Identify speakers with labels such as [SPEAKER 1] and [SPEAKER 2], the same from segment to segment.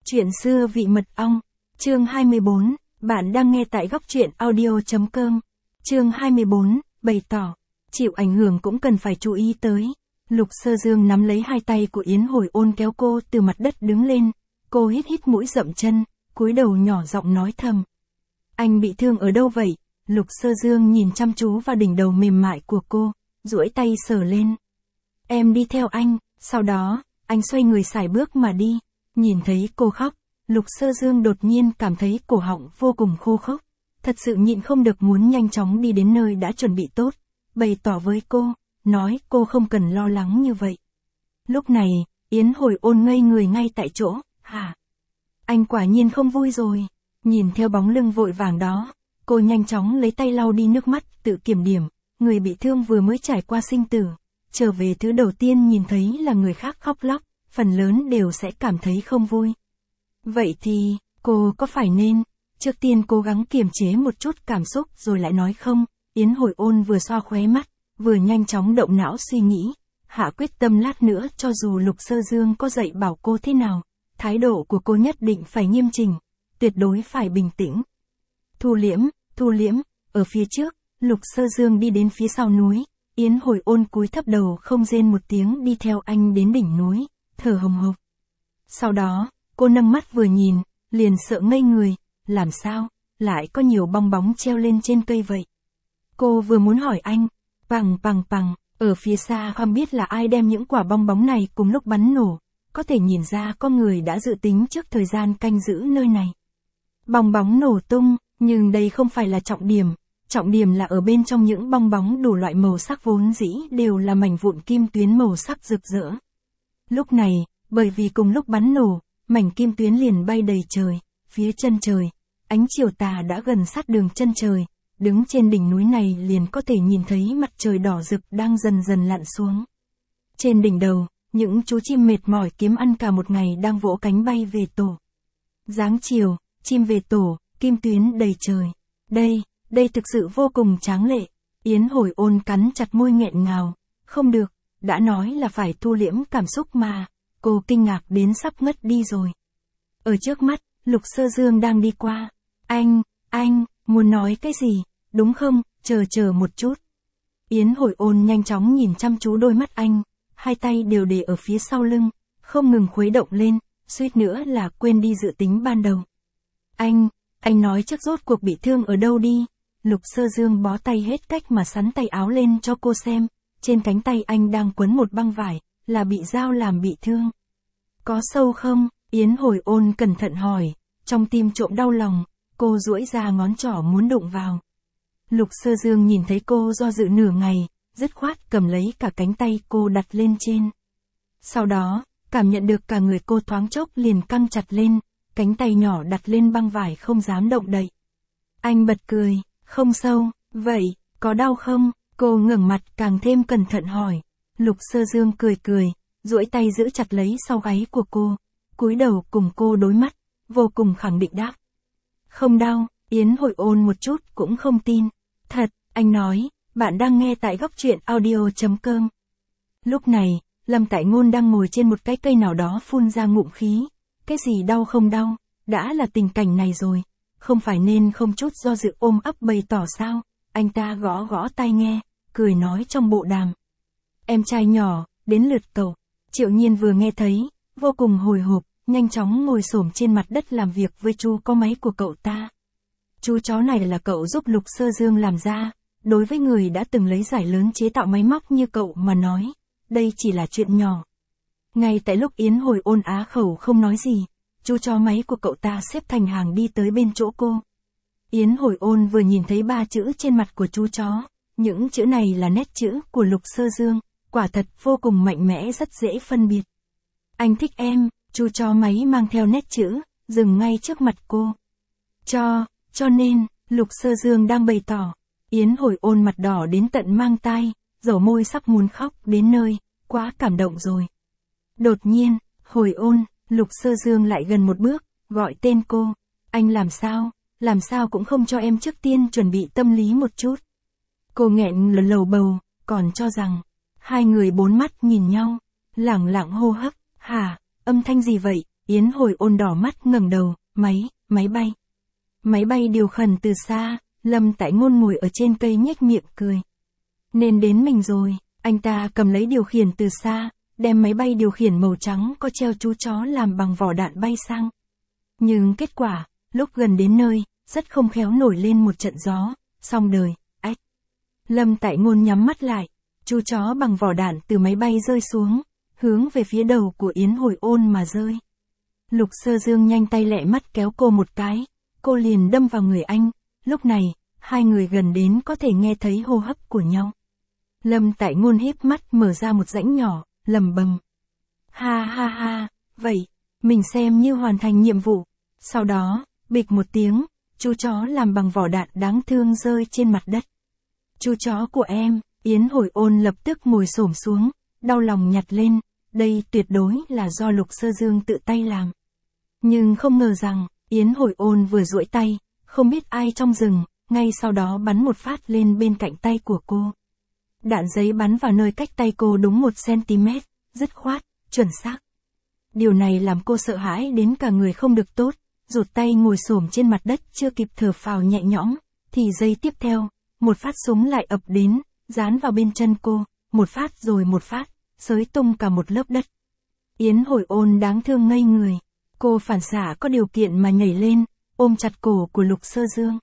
[SPEAKER 1] Chuyện xưa vị mật ong, chương 24, bạn đang nghe tại góc truyện audio.com. Chương 24, bày tỏ, chịu ảnh hưởng cũng cần phải chú ý tới. Lục Sơ Dương nắm lấy hai tay của Yến Hồi Ôn kéo cô từ mặt đất đứng lên, cô hít hít mũi dậm chân, cúi đầu nhỏ giọng nói thầm. Anh bị thương ở đâu vậy? Lục Sơ Dương nhìn chăm chú vào đỉnh đầu mềm mại của cô, duỗi tay sờ lên. Em đi theo anh, sau đó, anh xoay người sải bước mà đi. Nhìn thấy cô khóc, Lục Sơ Dương đột nhiên cảm thấy cổ họng vô cùng khô khốc. Thật sự nhịn không được muốn nhanh chóng đi đến nơi đã chuẩn bị tốt, bày tỏ với cô, nói cô không cần lo lắng như vậy. Lúc này, Yến Hồi Ôn ngây người ngay tại chỗ, hả? Anh quả nhiên không vui rồi. Nhìn theo bóng lưng vội vàng đó, cô nhanh chóng lấy tay lau đi nước mắt, tự kiểm điểm, người bị thương vừa mới trải qua sinh tử, trở về thứ đầu tiên nhìn thấy là người khác khóc lóc, phần lớn đều sẽ cảm thấy không vui. Vậy thì, cô có phải nên, trước tiên cố gắng kiềm chế một chút cảm xúc rồi lại nói không? Yến Hồi Ôn vừa xoa khóe mắt, vừa nhanh chóng động não suy nghĩ, hạ quyết tâm lát nữa cho dù Lục Sơ Dương có dạy bảo cô thế nào, thái độ của cô nhất định phải nghiêm chỉnh, tuyệt đối phải bình tĩnh. Thu liễm, ở phía trước, Lục Sơ Dương đi đến phía sau núi, Yến Hồi Ôn cúi thấp đầu không rên một tiếng đi theo anh đến đỉnh núi, thở hồng hộc. Sau đó, cô nâng mắt vừa nhìn, liền sợ ngây người, làm sao, lại có nhiều bong bóng treo lên trên cây vậy? Cô vừa muốn hỏi anh, pằng, ở phía xa không biết là ai đem những quả bong bóng này cùng lúc bắn nổ, có thể nhìn ra có người đã dự tính trước thời gian canh giữ nơi này. Bong bóng nổ tung, nhưng đây không phải là trọng điểm là ở bên trong những bong bóng đủ loại màu sắc vốn dĩ đều là mảnh vụn kim tuyến màu sắc rực rỡ. Lúc này, bởi vì cùng lúc bắn nổ, mảnh kim tuyến liền bay đầy trời, phía chân trời, ánh chiều tà đã gần sát đường chân trời, đứng trên đỉnh núi này liền có thể nhìn thấy mặt trời đỏ rực đang dần dần lặn xuống. Trên đỉnh đầu, những chú chim mệt mỏi kiếm ăn cả một ngày đang vỗ cánh bay về tổ. Dáng chiều, chim về tổ, kim tuyến đầy trời. Đây thực sự vô cùng tráng lệ. Yến Hồi Ôn cắn chặt môi nghẹn ngào, không được, đã nói là phải thu liễm cảm xúc mà. Cô kinh ngạc đến sắp ngất đi rồi. Ở trước mắt, Lục Sơ Dương đang đi qua. Anh, muốn nói cái gì, đúng không? Chờ một chút. Yến Hồi Ôn nhanh chóng nhìn chăm chú đôi mắt anh, hai tay đều để ở phía sau lưng, không ngừng khuấy động lên, suýt nữa là quên đi dự tính ban đầu. Anh nói trước rốt cuộc bị thương ở đâu đi. Lục Sơ Dương bó tay hết cách mà sắn tay áo lên cho cô xem, trên cánh tay anh đang quấn một băng vải, là bị dao làm bị thương. Có sâu không? Yến Hồi Ôn cẩn thận hỏi, trong tim trộm đau lòng, cô duỗi ra ngón trỏ muốn đụng vào. Lục Sơ Dương nhìn thấy cô do dự nửa ngày, dứt khoát cầm lấy cả cánh tay cô đặt lên trên. Sau đó, cảm nhận được cả người cô thoáng chốc liền căng chặt lên, cánh tay nhỏ đặt lên băng vải không dám động đậy. Anh bật cười, không sâu, vậy, có đau không? Cô ngẩng mặt càng thêm cẩn thận hỏi. Lục Sơ Dương cười, duỗi tay giữ chặt lấy sau gáy của cô, cúi đầu cùng cô đối mắt, vô cùng khẳng định đáp. Không đau. Yến Hồi Ôn một chút cũng không tin. Thật, anh nói, bạn đang nghe tại góc truyện audio.com. Lúc này, Lâm Tại Ngôn đang ngồi trên một cái cây nào đó phun ra ngụm khí. Cái gì đau không đau, đã là tình cảnh này rồi, không phải nên không chút do dự ôm ấp bày tỏ sao? Anh ta gõ tai nghe, cười nói trong bộ đàm. Em trai nhỏ, đến lượt cậu. Triệu Nhiên vừa nghe thấy, vô cùng hồi hộp, nhanh chóng ngồi xổm trên mặt đất làm việc với chú có máy của cậu ta. Chú chó này là cậu giúp Lục Sơ Dương làm ra, đối với người đã từng lấy giải lớn chế tạo máy móc như cậu mà nói, đây chỉ là chuyện nhỏ. Ngay tại lúc Yến Hồi Ôn á khẩu không nói gì, chú chó máy của cậu ta xếp thành hàng đi tới bên chỗ cô. Yến Hồi Ôn vừa nhìn thấy 3 chữ trên mặt của chú chó, những chữ này là nét chữ của Lục Sơ Dương, quả thật vô cùng mạnh mẽ rất dễ phân biệt. Anh thích em, chú chó máy mang theo nét chữ, dừng ngay trước mặt cô. Cho nên, Lục Sơ Dương đang bày tỏ. Yến Hồi Ôn mặt đỏ đến tận mang tai, dầu môi sắp muốn khóc đến nơi, quá cảm động rồi. Đột nhiên, Hồi Ôn, Lục Sơ Dương lại gần một bước, gọi tên cô. Anh làm sao cũng không cho em trước tiên chuẩn bị tâm lý một chút. Cô nghẹn lầu bầu, còn cho rằng, hai người bốn mắt nhìn nhau, lẳng lặng hô hấp, hả, âm thanh gì vậy? Yến Hồi Ôn đỏ mắt ngẩng đầu, máy bay. Máy bay điều khẩn từ xa, Lâm Tại Ngôn ngồi ở trên cây nhếch miệng cười. Nên đến mình rồi, anh ta cầm lấy điều khiển từ xa, đem máy bay điều khiển màu trắng có treo chú chó làm bằng vỏ đạn bay sang. Nhưng kết quả, lúc gần đến nơi, rất không khéo nổi lên một trận gió, xong đời, ách. Lâm Tại Ngôn nhắm mắt lại, chú chó bằng vỏ đạn từ máy bay rơi xuống, hướng về phía đầu của Yến Hồi Ôn mà rơi. Lục Sơ Dương nhanh tay lẹ mắt kéo cô một cái, cô liền đâm vào người anh, lúc này, hai người gần đến có thể nghe thấy hô hấp của nhau. Lâm Tại Ngôn híp mắt mở ra một rãnh nhỏ, lẩm bẩm. Ha ha ha, vậy, mình xem như hoàn thành nhiệm vụ. Sau đó, bịch một tiếng, chú chó làm bằng vỏ đạn đáng thương rơi trên mặt đất. Chú chó của em, Yến Hồi Ôn lập tức ngồi xổm xuống, đau lòng nhặt lên, đây tuyệt đối là do Lục Sơ Dương tự tay làm. Nhưng không ngờ rằng, Yến Hồi Ôn vừa duỗi tay, không biết ai trong rừng, ngay sau đó bắn một phát lên bên cạnh tay của cô. Đạn giấy bắn vào nơi cách tay cô đúng 1 cm, dứt khoát, chuẩn xác. Điều này làm cô sợ hãi đến cả người không được tốt, rụt tay ngồi xổm trên mặt đất chưa kịp thở phào nhẹ nhõm, thì giây tiếp theo, một phát súng lại ập đến, dán vào bên chân cô, một phát rồi một phát, xới tung cả một lớp đất. Yến Hồi Ôn đáng thương ngây người, cô phản xạ có điều kiện mà nhảy lên, ôm chặt cổ của Lục Sơ Dương.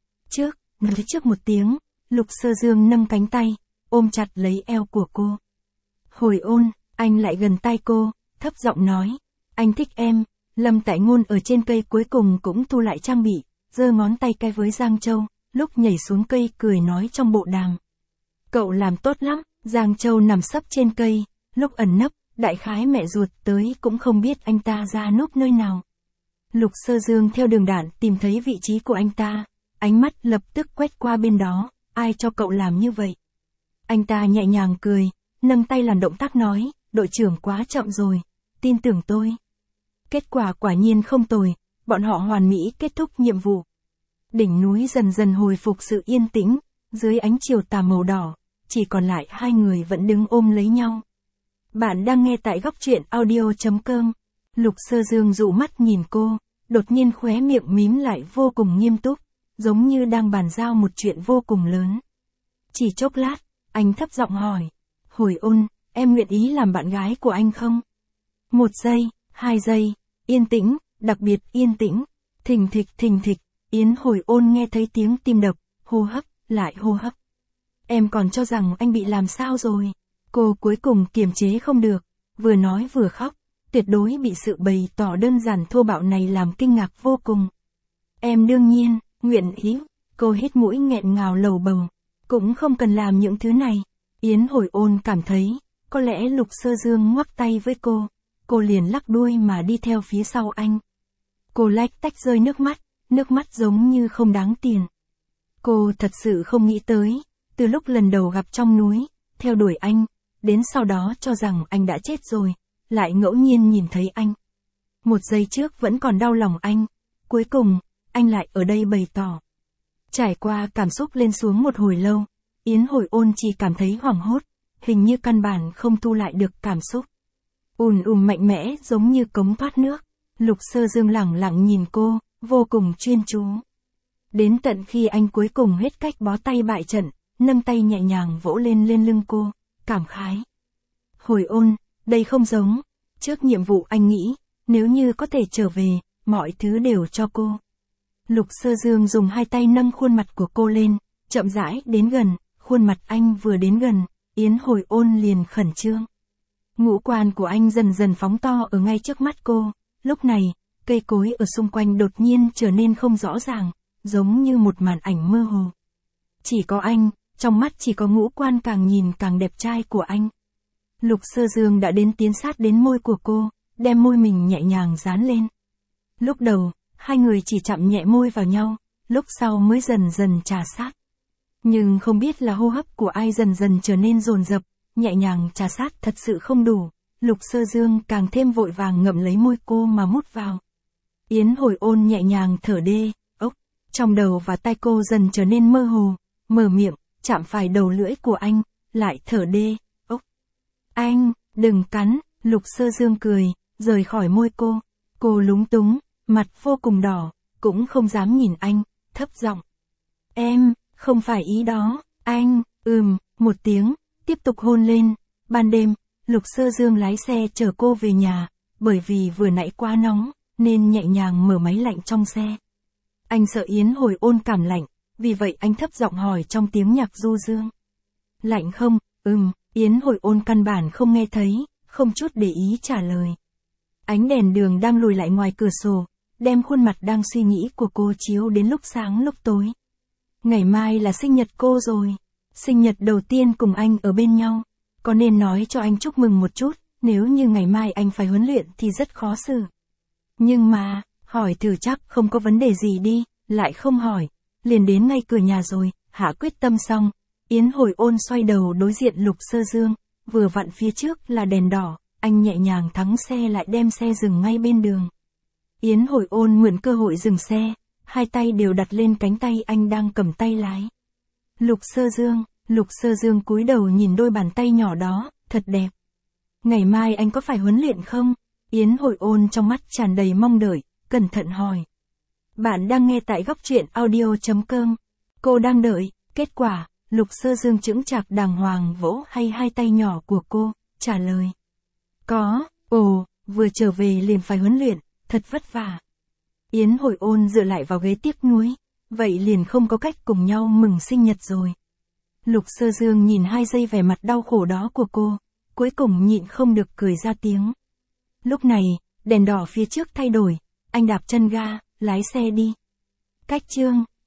[SPEAKER 1] Trước một tiếng, Lục Sơ Dương nâng cánh tay, ôm chặt lấy eo của cô. Hồi Ôn, anh lại gần tai cô, thấp giọng nói, anh thích em. Lâm Tại Ngôn ở trên cây cuối cùng cũng thu lại trang bị, giơ ngón tay cái với Giang Châu, lúc nhảy xuống cây cười nói trong bộ đàm. Cậu làm tốt lắm. Giang Châu nằm sấp trên cây, lúc ẩn nấp, đại khái mẹ ruột tới cũng không biết anh ta ra núp nơi nào. Lục Sơ Dương theo đường đạn tìm thấy vị trí của anh ta, ánh mắt lập tức quét qua bên đó, ai cho cậu làm như vậy? Anh ta nhẹ nhàng cười, nâng tay làm động tác nói, đội trưởng quá chậm rồi, tin tưởng tôi. Kết quả quả nhiên không tồi, bọn họ hoàn mỹ kết thúc nhiệm vụ. Đỉnh núi dần dần hồi phục sự yên tĩnh, dưới ánh chiều tà màu đỏ, chỉ còn lại hai người vẫn đứng ôm lấy nhau. Bạn đang nghe tại góc truyện audio.com. Lục Sơ Dương dụ mắt nhìn cô, đột nhiên khóe miệng mím lại vô cùng nghiêm túc, giống như đang bàn giao một chuyện vô cùng lớn. Chỉ chốc lát, anh thấp giọng hỏi, Hồi Ôn, em nguyện ý làm bạn gái của anh không? 1 giây, 2 giây, yên tĩnh, đặc biệt yên tĩnh, thình thịch, Yến Hồi Ôn nghe thấy tiếng tim đập, hô hấp, lại hô hấp. Em còn cho rằng anh bị làm sao rồi? Cô cuối cùng kiềm chế không được, vừa nói vừa khóc, tuyệt đối bị sự bày tỏ đơn giản thô bạo này làm kinh ngạc vô cùng. Em đương nhiên, nguyện ý, cô hít mũi nghẹn ngào lầu bầu, cũng không cần làm những thứ này. Yến Hồi Ôn cảm thấy, có lẽ Lục Sơ Dương ngoắc tay với cô liền lắc đuôi mà đi theo phía sau anh. Cô lách tách rơi nước mắt giống như không đáng tiền. Cô thật sự không nghĩ tới, từ lúc lần đầu gặp trong núi, theo đuổi anh, đến sau đó cho rằng anh đã chết rồi, lại ngẫu nhiên nhìn thấy anh. 1 giây trước vẫn còn đau lòng anh, cuối cùng, anh lại ở đây bày tỏ. Trải qua cảm xúc lên xuống một hồi lâu, Yến Hồi Ôn chỉ cảm thấy hoảng hốt, hình như căn bản không thu lại được cảm xúc. Mạnh mẽ giống như cống thoát nước. Lục Sơ Dương lẳng lặng nhìn cô, vô cùng chuyên chú. Đến tận khi anh cuối cùng hết cách bó tay bại trận, nâng tay nhẹ nhàng vỗ lên lưng cô, cảm khái. Hồi Ôn, đây không giống. Trước nhiệm vụ anh nghĩ, nếu như có thể trở về, mọi thứ đều cho cô. Lục Sơ Dương dùng 2 tay nâng khuôn mặt của cô lên, chậm rãi đến gần, khuôn mặt anh vừa đến gần, Yến Hồi Ôn liền khẩn trương. Ngũ quan của anh dần dần phóng to ở ngay trước mắt cô, lúc này, cây cối ở xung quanh đột nhiên trở nên không rõ ràng, giống như một màn ảnh mơ hồ. Chỉ có anh, trong mắt chỉ có ngũ quan càng nhìn càng đẹp trai của anh. Lục Sơ Dương đã tiến sát đến môi của cô, đem môi mình nhẹ nhàng dán lên. Lúc đầu, hai người chỉ chạm nhẹ môi vào nhau, lúc sau mới dần dần trà sát. Nhưng không biết là hô hấp của ai dần dần trở nên dồn dập, nhẹ nhàng trà sát thật sự không đủ, Lục Sơ Dương càng thêm vội vàng ngậm lấy môi cô mà mút vào. Yến Hồi Ôn nhẹ nhàng thở đê, ốc, trong đầu và tai cô dần trở nên mơ hồ, mở miệng, chạm phải đầu lưỡi của anh, lại thở đê, ốc. Anh, đừng cắn, Lục Sơ Dương cười, rời khỏi môi cô Cô lúng túng, mặt vô cùng đỏ, cũng không dám nhìn anh, thấp giọng. Em, không phải ý đó, anh, một tiếng, tiếp tục hôn lên. Ban đêm, Lục Sơ Dương lái xe chở cô về nhà, bởi vì vừa nãy quá nóng, nên nhẹ nhàng mở máy lạnh trong xe. Anh sợ Yến Hồi Ôn cảm lạnh, vì vậy anh thấp giọng hỏi trong tiếng nhạc du dương. Lạnh không? Yến Hồi Ôn căn bản không nghe thấy, không chút để ý trả lời. Ánh đèn đường đang lùi lại ngoài cửa sổ, đem khuôn mặt đang suy nghĩ của cô chiếu đến lúc sáng lúc tối. Ngày mai là sinh nhật cô rồi. Sinh nhật đầu tiên cùng anh ở bên nhau. Có nên nói cho anh chúc mừng một chút, nếu như ngày mai anh phải huấn luyện thì rất khó xử. Nhưng mà, hỏi thử chắc không có vấn đề gì đi, lại không hỏi. Liền đến ngay cửa nhà rồi, hạ quyết tâm xong. Yến Hồi Ôn xoay đầu đối diện Lục Sơ Dương, vừa vặn phía trước là đèn đỏ, anh nhẹ nhàng thắng xe lại đem xe dừng ngay bên đường. Yến Hồi Ôn mượn cơ hội dừng xe, hai tay đều đặt lên cánh tay anh đang cầm tay lái. Lục Sơ Dương cúi đầu nhìn đôi bàn tay nhỏ đó, thật đẹp. Ngày mai anh có phải huấn luyện không? Yến Hồi Ôn trong mắt tràn đầy mong đợi, cẩn thận hỏi. Bạn đang nghe tại góc truyện audio.com. Cô đang đợi, kết quả, Lục Sơ Dương chững chạc đàng hoàng vỗ hay hai tay nhỏ của cô, trả lời. Có, vừa trở về liền phải huấn luyện, thật vất vả. Yến Hồi Ôn dựa lại vào ghế tiếc nuối, vậy liền không có cách cùng nhau mừng sinh nhật rồi. Lục Sơ Dương nhìn 2 giây vẻ mặt đau khổ đó của cô, cuối cùng nhịn không được cười ra tiếng. Lúc này, đèn đỏ phía trước thay đổi, anh đạp chân ga, lái xe đi. Cách chương